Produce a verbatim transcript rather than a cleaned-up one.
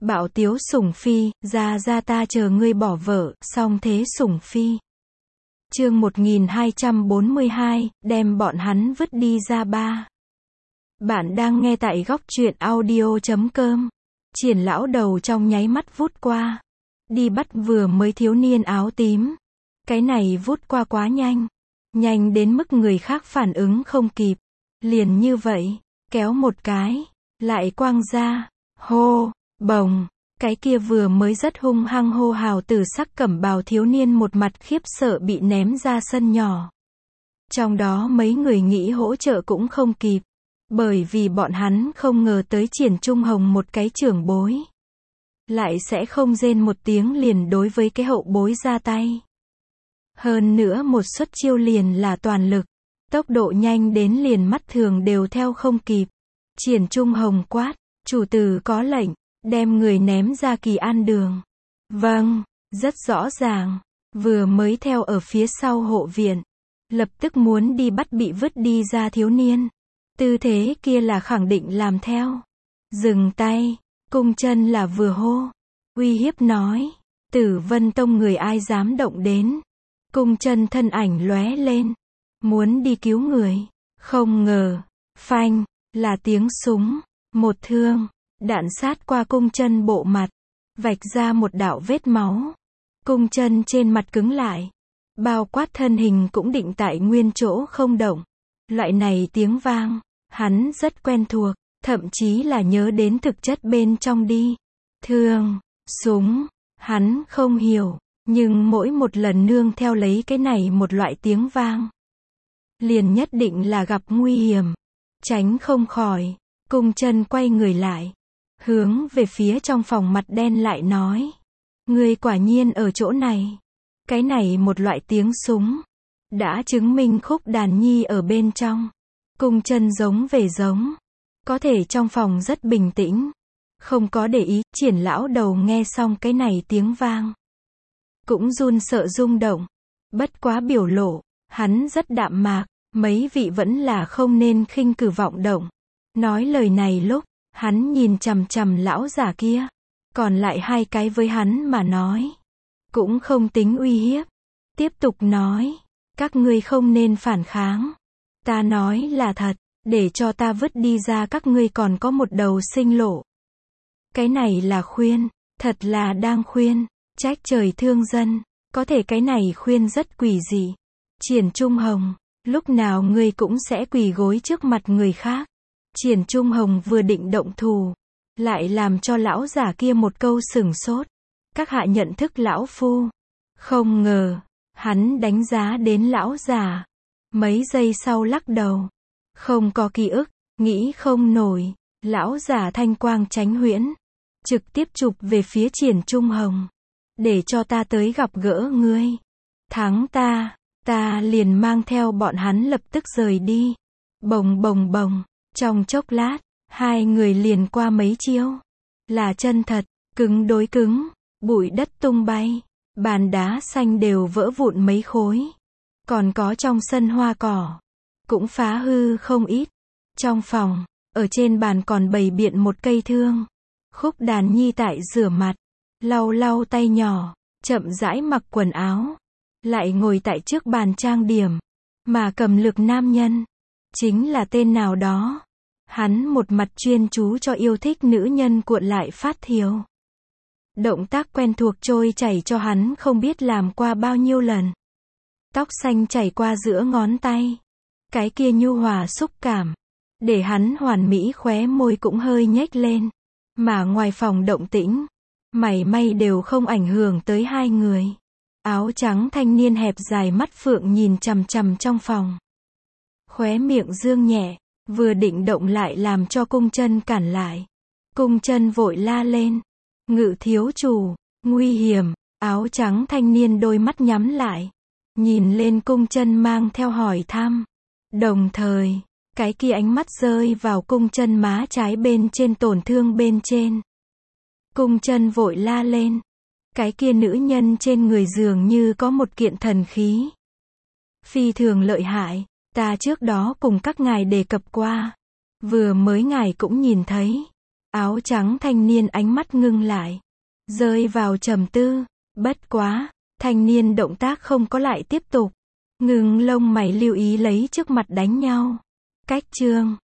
Bạo tiếu sủng phi, ra ra ta chờ ngươi bỏ vợ, song thế sủng phi. Chương một nghìn hai trăm bốn mươi hai, đem bọn hắn vứt đi ra ba. Bạn đang nghe tại góc truyện audio chấm com. Triển lão đầu trong nháy mắt vút qua. Đi bắt vừa mới thiếu niên áo tím. Cái này vút qua quá nhanh. Nhanh đến mức người khác phản ứng không kịp. Liền như vậy, kéo một cái, lại quăng ra, hô, bồng. Cái kia vừa mới rất hung hăng hô hào tử sắc cẩm bào thiếu niên một mặt khiếp sợ bị ném ra sân nhỏ. Trong đó mấy người nghĩ hỗ trợ cũng không kịp. Bởi vì bọn hắn không ngờ tới Triển Trung Hồng một cái trưởng bối. Lại sẽ không rên một tiếng liền đối với cái hậu bối ra tay. Hơn nữa một suất chiêu liền là toàn lực. Tốc độ nhanh đến liền mắt thường đều theo không kịp. Triển Trung Hồng quát, chủ tử có lệnh, đem người ném ra Kỳ An đường. Vâng, rất rõ ràng, vừa mới theo ở phía sau hộ viện. Lập tức muốn đi bắt bị vứt đi ra thiếu niên. Tư thế kia là khẳng định làm theo. Dừng tay, cung chân là vừa hô. Uy hiếp nói, Tử Vân Tông người ai dám động đến. Cung chân thân ảnh lóe lên. Muốn đi cứu người. Không ngờ, phanh, là tiếng súng. Một thương, đạn sát qua cung chân bộ mặt. Vạch ra một đạo vết máu. Cung chân trên mặt cứng lại. Bao quát thân hình cũng định tại nguyên chỗ không động. Loại này tiếng vang, hắn rất quen thuộc, thậm chí là nhớ đến thực chất bên trong đi. Thương, súng, hắn không hiểu, nhưng mỗi một lần nương theo lấy cái này một loại tiếng vang. Liền nhất định là gặp nguy hiểm, tránh không khỏi, cung chân quay người lại, hướng về phía trong phòng mặt đen lại nói. Ngươi quả nhiên ở chỗ này. Cái này một loại tiếng súng. Đã chứng minh Khúc Đàn Nhi ở bên trong. Cung chân giống về giống. Có thể trong phòng rất bình tĩnh. Không có để ý, Triển lão đầu nghe xong cái này tiếng vang. Cũng run sợ rung động. Bất quá biểu lộ, hắn rất đạm mạc, mấy vị vẫn là không nên khinh cử vọng động. Nói lời này lúc, hắn nhìn chằm chằm lão giả kia. Còn lại hai cái với hắn mà nói. Cũng không tính uy hiếp. Tiếp tục nói. Các ngươi không nên phản kháng. Ta nói là thật, để cho ta vứt đi ra các ngươi còn có một đầu sinh lộ. Cái này là khuyên, thật là đang khuyên, trách trời thương dân, có thể cái này khuyên rất quỷ dị. Triển Trung Hồng, lúc nào ngươi cũng sẽ quỳ gối trước mặt người khác. Triển Trung Hồng vừa định động thủ, lại làm cho lão giả kia một câu sửng sốt. Các hạ nhận thức lão phu. Không ngờ, hắn đánh giá đến lão già. Mấy giây sau lắc đầu. Không có ký ức, nghĩ không nổi. Lão già thanh quang tránh huyễn. Trực tiếp chụp về phía Triển Trung Hồng. Để cho ta tới gặp gỡ ngươi. Thắng ta, ta liền mang theo bọn hắn lập tức rời đi. Bồng bồng bồng, trong chốc lát, hai người liền qua mấy chiêu. Là chân thật, cứng đối cứng, bụi đất tung bay. Bàn đá xanh đều vỡ vụn mấy khối. Còn có trong sân hoa cỏ. Cũng phá hư không ít. Trong phòng, ở trên bàn còn bày biện một cây thương. Khúc Đàn Nhi tại rửa mặt. Lau lau tay nhỏ. Chậm rãi mặc quần áo. Lại ngồi tại trước bàn trang điểm. Mà cầm lực nam nhân. Chính là tên nào đó. Hắn một mặt chuyên chú cho yêu thích nữ nhân cuộn lại phát thiều. Động tác quen thuộc trôi chảy cho hắn không biết làm qua bao nhiêu lần. Tóc xanh chảy qua giữa ngón tay. Cái kia nhu hòa xúc cảm. Để hắn hoàn mỹ khóe môi cũng hơi nhếch lên. Mà ngoài phòng động tĩnh. Mảy may đều không ảnh hưởng tới hai người. Áo trắng thanh niên hẹp dài mắt phượng nhìn chằm chằm trong phòng. Khóe miệng dương nhẹ. Vừa định động lại làm cho cung chân cản lại. Cung chân vội la lên. Ngự thiếu chủ, nguy hiểm, áo trắng thanh niên đôi mắt nhắm lại. Nhìn lên cung chân mang theo hỏi thăm. Đồng thời, cái kia ánh mắt rơi vào cung chân má trái bên trên tổn thương bên trên. Cung chân vội la lên. Cái kia nữ nhân trên người dường như có một kiện thần khí. Phi thường lợi hại, ta trước đó cùng các ngài đề cập qua. Vừa mới ngài cũng nhìn thấy. Áo trắng thanh niên ánh mắt ngưng lại, rơi vào trầm tư. Bất quá, thanh niên động tác không có lại tiếp tục. Ngừng lông mày lưu ý lấy trước mặt đánh nhau. Cách chương